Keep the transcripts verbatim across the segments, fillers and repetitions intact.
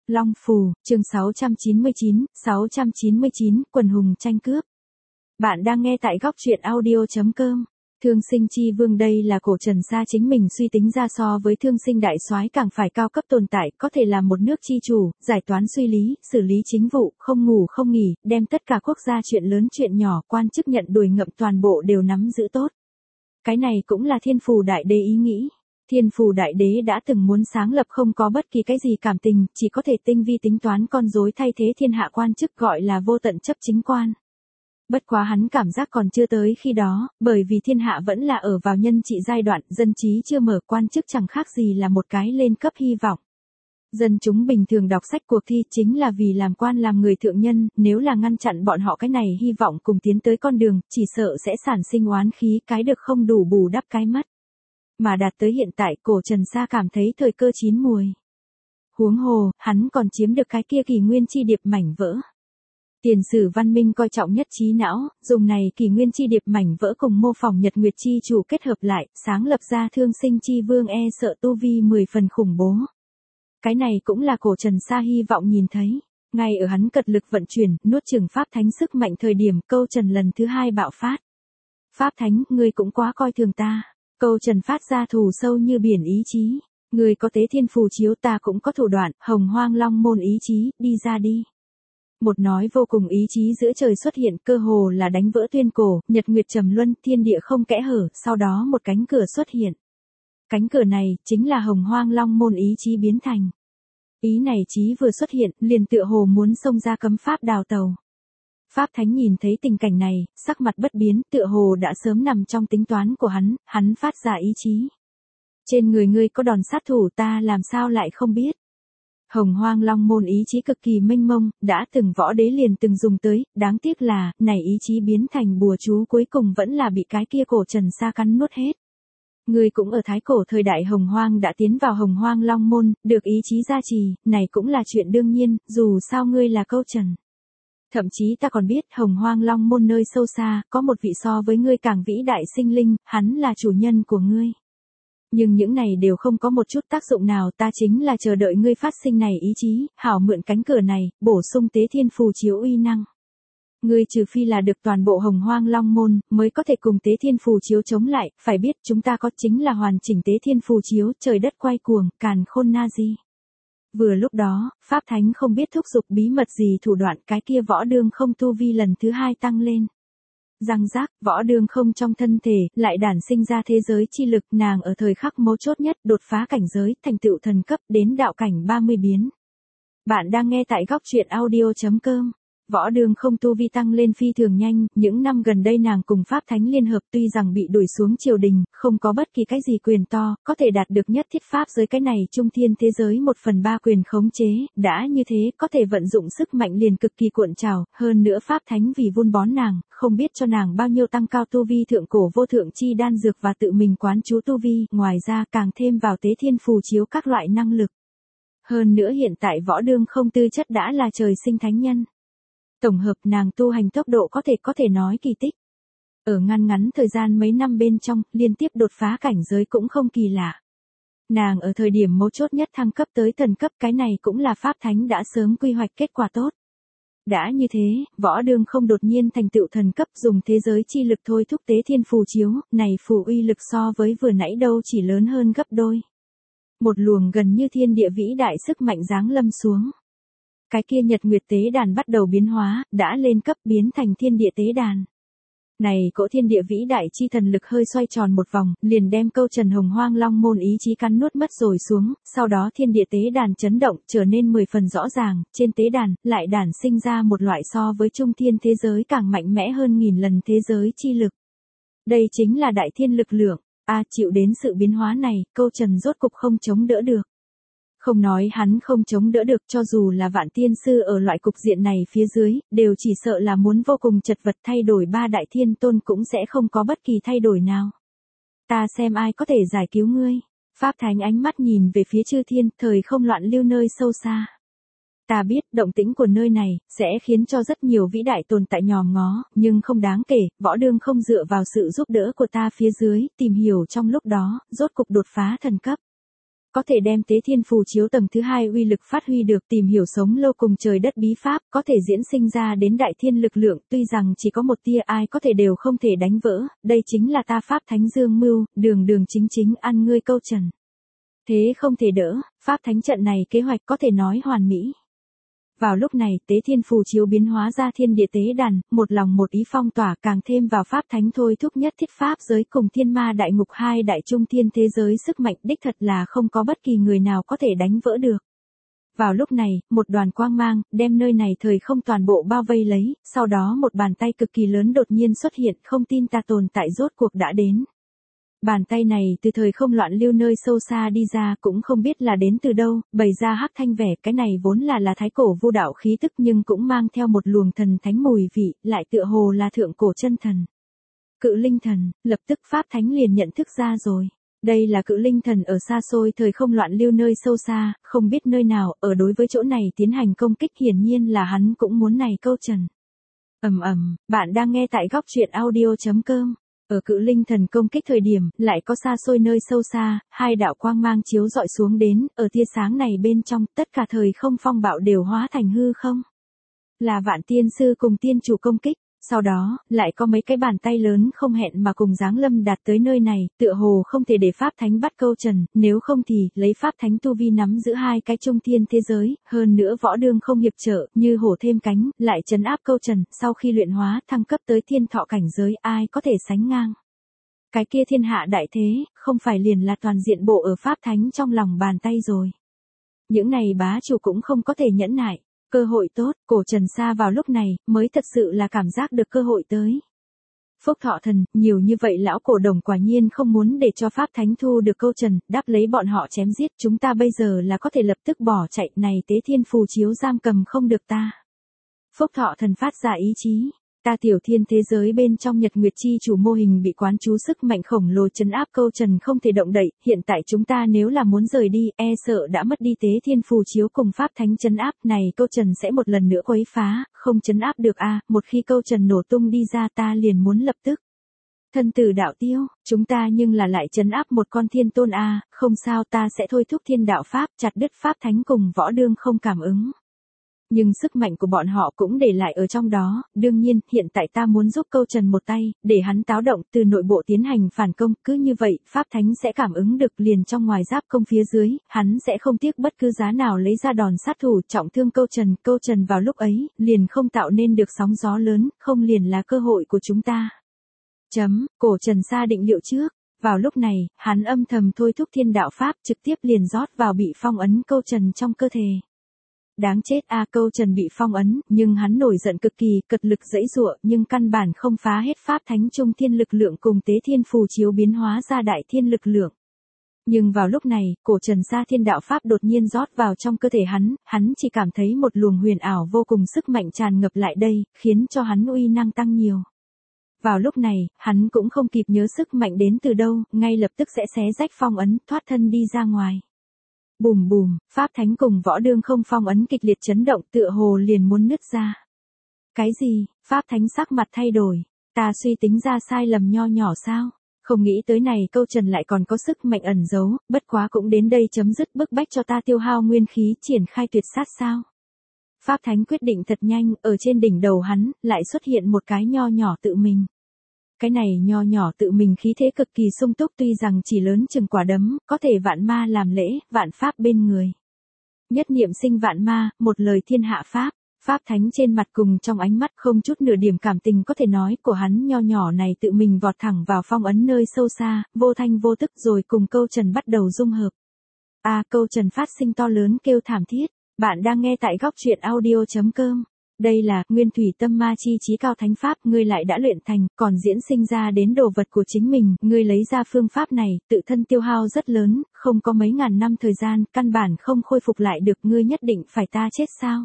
Long Phù, chương sáu trăm chín mươi chín, sáu trăm chín mươi chín, quần hùng tranh cướp. Bạn đang nghe tại góc truyện audio chấm com. Thương sinh chi vương đây là cổ Trần Sa chính mình suy tính ra so với thương sinh đại soái càng phải cao cấp tồn tại, có thể làm một nước chi chủ, giải toán suy lý, xử lý chính vụ, không ngủ không nghỉ, đem tất cả quốc gia chuyện lớn chuyện nhỏ, quan chức nhận đuổi ngậm toàn bộ đều nắm giữ tốt. Cái này cũng là Thiên Phù Đại Đế ý nghĩ. Thiên Phù Đại Đế đã từng muốn sáng lập không có bất kỳ cái gì cảm tình, chỉ có thể tinh vi tính toán con rối thay thế thiên hạ quan chức gọi là vô tận chấp chính quan. Bất quá hắn cảm giác còn chưa tới khi đó, bởi vì thiên hạ vẫn là ở vào nhân trị giai đoạn, dân trí chưa mở, quan chức chẳng khác gì là một cái lên cấp hy vọng. Dân chúng bình thường đọc sách cuộc thi chính là vì làm quan làm người thượng nhân, nếu là ngăn chặn bọn họ cái này hy vọng cùng tiến tới con đường, chỉ sợ sẽ sản sinh oán khí, cái được không đủ bù đắp cái mất. Mà đạt tới hiện tại, cổ Trần Sa cảm thấy thời cơ chín mùi. Huống hồ, hắn còn chiếm được cái kia kỷ nguyên chi điệp mảnh vỡ. Tiền sử văn minh coi trọng nhất trí não, dùng này kỷ nguyên chi điệp mảnh vỡ cùng mô phỏng nhật nguyệt chi chủ kết hợp lại, sáng lập ra thương sinh chi vương e sợ tu vi mười phần khủng bố. Cái này cũng là cổ Trần Sa hy vọng nhìn thấy. Ngay ở hắn cật lực vận chuyển, nuốt chửng Pháp Thánh sức mạnh thời điểm, câu Trần lần thứ hai bạo phát. Pháp Thánh, ngươi cũng quá coi thường ta. Câu Trần phát ra thù sâu như biển ý chí. Người có tế thiên phù chiếu, ta cũng có thủ đoạn, hồng hoang long môn ý chí, đi ra đi. Một nói vô cùng ý chí giữa trời xuất hiện, cơ hồ là đánh vỡ tuyên cổ, nhật nguyệt trầm luân, thiên địa không kẽ hở, sau đó một cánh cửa xuất hiện. Cánh cửa này, chính là hồng hoang long môn ý chí biến thành. Ý này chí vừa xuất hiện, liền tựa hồ muốn xông ra cấm pháp đào tàu. Pháp Thánh nhìn thấy tình cảnh này, sắc mặt bất biến, tựa hồ đã sớm nằm trong tính toán của hắn, hắn phát ra ý chí. Trên người ngươi có đòn sát thủ, ta làm sao lại không biết. Hồng hoang long môn ý chí cực kỳ mênh mông, đã từng võ đế liền từng dùng tới, đáng tiếc là, này ý chí biến thành bùa chú cuối cùng vẫn là bị cái kia cổ Trần Sa cắn nuốt hết. Ngươi cũng ở thái cổ thời đại hồng hoang đã tiến vào hồng hoang long môn, được ý chí gia trì, này cũng là chuyện đương nhiên, dù sao ngươi là câu Trần. Thậm chí ta còn biết hồng hoang long môn nơi sâu xa, có một vị so với ngươi càng vĩ đại sinh linh, hắn là chủ nhân của ngươi. Nhưng những này đều không có một chút tác dụng nào, ta chính là chờ đợi ngươi phát sinh này ý chí, hảo mượn cánh cửa này, bổ sung tế thiên phù chiếu uy năng. Ngươi trừ phi là được toàn bộ hồng hoang long môn, mới có thể cùng tế thiên phù chiếu chống lại, phải biết chúng ta có chính là hoàn chỉnh tế thiên phù chiếu, trời đất quay cuồng, càn khôn na di. Vừa lúc đó, Pháp Thánh không biết thúc giục bí mật gì thủ đoạn, cái kia võ đương không tu vi lần thứ hai tăng lên. Răng rác, võ đương không trong thân thể, lại đản sinh ra thế giới chi lực, nàng ở thời khắc mấu chốt nhất, đột phá cảnh giới, thành tựu thần cấp, đến đạo cảnh ba mươi biến. Bạn đang nghe tại góc truyện audio chấm com. Võ đương không tu vi tăng lên phi thường nhanh, những năm gần đây nàng cùng Pháp Thánh liên hợp tuy rằng bị đuổi xuống triều đình, không có bất kỳ cái gì quyền to, có thể đạt được nhất thiết pháp giới cái này trung thiên thế giới một phần ba quyền khống chế, đã như thế, có thể vận dụng sức mạnh liền cực kỳ cuộn trào, hơn nữa Pháp Thánh vì vun bón nàng, không biết cho nàng bao nhiêu tăng cao tu vi thượng cổ vô thượng chi đan dược và tự mình quán chú tu vi, ngoài ra càng thêm vào tế thiên phù chiếu các loại năng lực. Hơn nữa hiện tại võ đương không tư chất đã là trời sinh thánh nhân. Tổng hợp nàng tu hành tốc độ có thể có thể nói kỳ tích. Ở ngăn ngắn thời gian mấy năm bên trong, liên tiếp đột phá cảnh giới cũng không kỳ lạ. Nàng ở thời điểm mấu chốt nhất thăng cấp tới thần cấp, cái này cũng là Pháp Thánh đã sớm quy hoạch kết quả tốt. Đã như thế, võ đương không đột nhiên thành tựu thần cấp, dùng thế giới chi lực thôi thúc tế thiên phù chiếu, này phù uy lực so với vừa nãy đâu chỉ lớn hơn gấp đôi. Một luồng gần như thiên địa vĩ đại sức mạnh giáng lâm xuống. Cái kia nhật nguyệt tế đàn bắt đầu biến hóa, đã lên cấp biến thành thiên địa tế đàn. Này cỗ thiên địa vĩ đại chi thần lực hơi xoay tròn một vòng, liền đem câu Trần hồng hoang long môn ý chí cắn nuốt mất rồi xuống, sau đó thiên địa tế đàn chấn động, trở nên mười phần rõ ràng, trên tế đàn, lại đản sinh ra một loại so với trung thiên thế giới càng mạnh mẽ hơn nghìn lần thế giới chi lực. Đây chính là đại thiên lực lượng, a à, chịu đến sự biến hóa này, câu Trần rốt cục không chống đỡ được. Không nói hắn không chống đỡ được, cho dù là vạn tiên sư ở loại cục diện này phía dưới, đều chỉ sợ là muốn vô cùng chật vật, thay đổi ba đại thiên tôn cũng sẽ không có bất kỳ thay đổi nào. Ta xem ai có thể giải cứu ngươi. Pháp Thánh ánh mắt nhìn về phía chư thiên, thời không loạn lưu nơi sâu xa. Ta biết, động tĩnh của nơi này, sẽ khiến cho rất nhiều vĩ đại tồn tại nhòm ngó, nhưng không đáng kể, võ đương không dựa vào sự giúp đỡ của ta phía dưới, tìm hiểu trong lúc đó, rốt cục đột phá thần cấp. có thể đem Tế Thiên Phù Chiếu tầng thứ hai uy lực phát huy được, tìm hiểu sống lâu cùng trời đất bí pháp, có thể diễn sinh ra đến đại thiên lực lượng, tuy rằng chỉ có một tia ai có thể đều không thể đánh vỡ, đây chính là ta Pháp Thánh Dương mưu, đường đường chính chính ăn ngươi câu trần. Thế không thể đỡ, Pháp Thánh trận này kế hoạch có thể nói hoàn mỹ. Vào lúc này, Tế Thiên Phù Chiếu biến hóa ra thiên địa tế đàn, một lòng một ý phong tỏa, càng thêm vào Pháp Thánh thôi thúc nhất thiết Pháp giới cùng thiên ma đại ngục hai đại trung thiên thế giới sức mạnh đích thật là không có bất kỳ người nào có thể đánh vỡ được. Vào lúc này, một đoàn quang mang, đem nơi này thời không toàn bộ bao vây lấy, sau đó một bàn tay cực kỳ lớn đột nhiên xuất hiện, không tin ta tồn tại rốt cuộc đã đến. Bàn tay này từ thời không loạn lưu nơi sâu xa đi ra, cũng không biết là đến từ đâu, bày ra hắc thanh vẻ, cái này vốn là là thái cổ vu đạo khí tức nhưng cũng mang theo một luồng thần thánh mùi vị, lại tựa hồ là thượng cổ chân thần. Cự linh thần, lập tức Pháp Thánh liền nhận thức ra rồi. Đây là cự linh thần ở xa xôi thời không loạn lưu nơi sâu xa, không biết nơi nào, ở đối với chỗ này tiến hành công kích, hiển nhiên là hắn cũng muốn này câu trần. Ầm ầm, bạn đang nghe tại góc truyện audio chấm com. Ở cự linh thần công kích thời điểm, lại có xa xôi nơi sâu xa, hai đạo quang mang chiếu dọi xuống đến, ở tia sáng này bên trong, tất cả thời không phong bạo đều hóa thành hư không. Là Vạn Tiên Sư cùng tiên chủ công kích, sau đó, lại có mấy cái bàn tay lớn không hẹn mà cùng giáng lâm đạt tới nơi này, tựa hồ không thể để Pháp Thánh bắt câu trần, nếu không thì, lấy Pháp Thánh tu vi nắm giữ hai cái trung thiên thế giới, hơn nữa võ đương không hiệp trợ, như hổ thêm cánh, lại trấn áp câu trần, sau khi luyện hóa, thăng cấp tới thiên thọ cảnh giới, ai có thể sánh ngang. Cái kia thiên hạ đại thế, không phải liền là toàn diện bộ ở Pháp Thánh trong lòng bàn tay rồi. Những này bá chủ cũng không có thể nhẫn nại. Cơ hội tốt, cổ Trần Sa vào lúc này, mới thật sự là cảm giác được cơ hội tới. Phúc Thọ Thần, nhiều như vậy lão cổ đồng quả nhiên không muốn để cho Pháp Thánh thu được câu trần, đáp lấy bọn họ chém giết, chúng ta bây giờ là có thể lập tức bỏ chạy, này Tế Thiên Phù Chiếu giam cầm không được ta. Phúc Thọ Thần phát ra ý chí. Ta tiểu thiên thế giới bên trong Nhật Nguyệt Chi chủ mô hình bị quán chú sức mạnh khổng lồ trấn áp câu trần không thể động đậy, hiện tại chúng ta nếu là muốn rời đi, e sợ đã mất đi Tế Thiên Phù Chiếu cùng Pháp Thánh trấn áp, này câu trần sẽ một lần nữa quấy phá, không trấn áp được a, một khi câu trần nổ tung đi ra ta liền muốn lập tức. Thân tử đạo tiêu, chúng ta nhưng là lại trấn áp một con thiên tôn a, không sao ta sẽ thôi thúc thiên đạo Pháp, chặt đứt Pháp Thánh cùng võ đương không cảm ứng. Nhưng sức mạnh của bọn họ cũng để lại ở trong đó, đương nhiên, hiện tại ta muốn giúp câu trần một tay, để hắn táo động, từ nội bộ tiến hành phản công, cứ như vậy, Pháp Thánh sẽ cảm ứng được liền trong ngoài giáp công phía dưới, hắn sẽ không tiếc bất cứ giá nào lấy ra đòn sát thủ trọng thương câu trần, câu trần vào lúc ấy, liền không tạo nên được sóng gió lớn, không liền là cơ hội của chúng ta. Chấm, cổ Trần Sa định liệu trước. Vào lúc này, hắn âm thầm thôi thúc thiên đạo Pháp trực tiếp liền rót vào bị phong ấn câu trần trong cơ thể. Đáng chết a, câu trần bị phong ấn, nhưng hắn nổi giận cực kỳ, cật lực giãy giụa, nhưng căn bản không phá hết Pháp Thánh trung thiên lực lượng cùng Tế Thiên Phù Chiếu biến hóa ra đại thiên lực lượng. Nhưng vào lúc này, cổ Trần Sa thiên đạo Pháp đột nhiên rót vào trong cơ thể hắn, hắn chỉ cảm thấy một luồng huyền ảo vô cùng sức mạnh tràn ngập lại đây, khiến cho hắn uy năng tăng nhiều. Vào lúc này, hắn cũng không kịp nhớ sức mạnh đến từ đâu, ngay lập tức sẽ xé rách phong ấn, thoát thân đi ra ngoài. Bùm bùm, Pháp Thánh cùng võ đương không phong ấn kịch liệt chấn động, tựa hồ liền muốn nứt ra. Cái gì? Pháp Thánh sắc mặt thay đổi. Ta suy tính ra sai lầm nho nhỏ sao? Không nghĩ tới này câu trần lại còn có sức mạnh ẩn giấu, bất quá cũng đến đây chấm dứt bức bách cho ta tiêu hao nguyên khí triển khai tuyệt sát sao? Pháp Thánh quyết định thật nhanh, ở trên đỉnh đầu hắn, lại xuất hiện một cái nho nhỏ tự mình. Cái này nho nhỏ tự mình khí thế cực kỳ sung túc, tuy rằng chỉ lớn chừng quả đấm, có thể vạn ma làm lễ, vạn pháp bên người. Nhất niệm sinh vạn ma, một lời thiên hạ Pháp. Pháp Thánh trên mặt cùng trong ánh mắt không chút nửa điểm cảm tình có thể nói của hắn nho nhỏ này tự mình vọt thẳng vào phong ấn nơi sâu xa, vô thanh vô tức rồi cùng câu trần bắt đầu dung hợp. A à, câu trần phát sinh to lớn kêu thảm thiết. Bạn đang nghe tại góc truyện audio chấm com. Đây là Nguyên Thủy Tâm Ma Chi Chí Cao Thánh Pháp, ngươi lại đã luyện thành, còn diễn sinh ra đến đồ vật của chính mình, ngươi lấy ra phương pháp này, tự thân tiêu hao rất lớn, không có mấy ngàn năm thời gian, căn bản không khôi phục lại được, ngươi nhất định phải ta chết sao?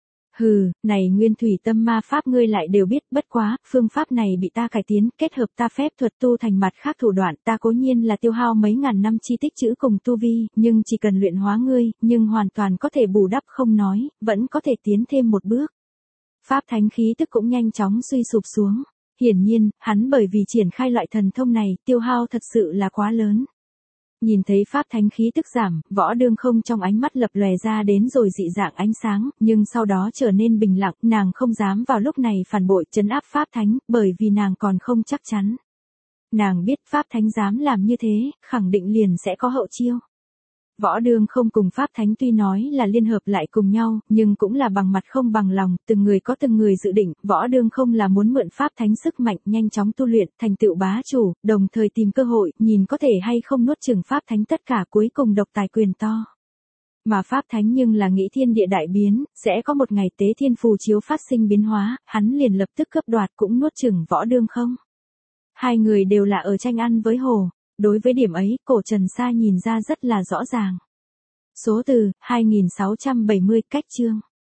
Hừ, này Nguyên Thủy Tâm Ma Pháp ngươi lại đều biết, bất quá, phương pháp này bị ta cải tiến, kết hợp ta phép thuật tu thành mặt khác thủ đoạn, ta cố nhiên là tiêu hao mấy ngàn năm chi tích trữ cùng tu vi, nhưng chỉ cần luyện hóa ngươi, nhưng hoàn toàn có thể bù đắp không nói, vẫn có thể tiến thêm một bước. Pháp Thánh khí tức cũng nhanh chóng suy sụp xuống. Hiển nhiên, hắn bởi vì triển khai loại thần thông này, tiêu hao thật sự là quá lớn. Nhìn thấy Pháp Thánh khí tức giảm, Võ Đương Không trong ánh mắt lập lòe ra đến rồi dị dạng ánh sáng, nhưng sau đó trở nên bình lặng, nàng không dám vào lúc này phản bội trấn áp Pháp Thánh, bởi vì nàng còn không chắc chắn. Nàng biết Pháp Thánh dám làm như thế, khẳng định liền sẽ có hậu chiêu. Võ Đương Không cùng Pháp Thánh tuy nói là liên hợp lại cùng nhau, nhưng cũng là bằng mặt không bằng lòng, từng người có từng người dự định, Võ Đương Không là muốn mượn Pháp Thánh sức mạnh nhanh chóng tu luyện, thành tựu bá chủ, đồng thời tìm cơ hội, nhìn có thể hay không nuốt chửng Pháp Thánh tất cả cuối cùng độc tài quyền to. Mà Pháp Thánh nhưng là nghĩ thiên địa đại biến, sẽ có một ngày tế thiên phù chiếu phát sinh biến hóa, hắn liền lập tức cướp đoạt cũng nuốt chửng Võ Đương Không. Hai người đều là ở tranh ăn với hổ. Đối với điểm ấy, cổ Trần Sa nhìn ra rất là rõ ràng. Số từ, hai nghìn sáu trăm bảy mươi, cách chương.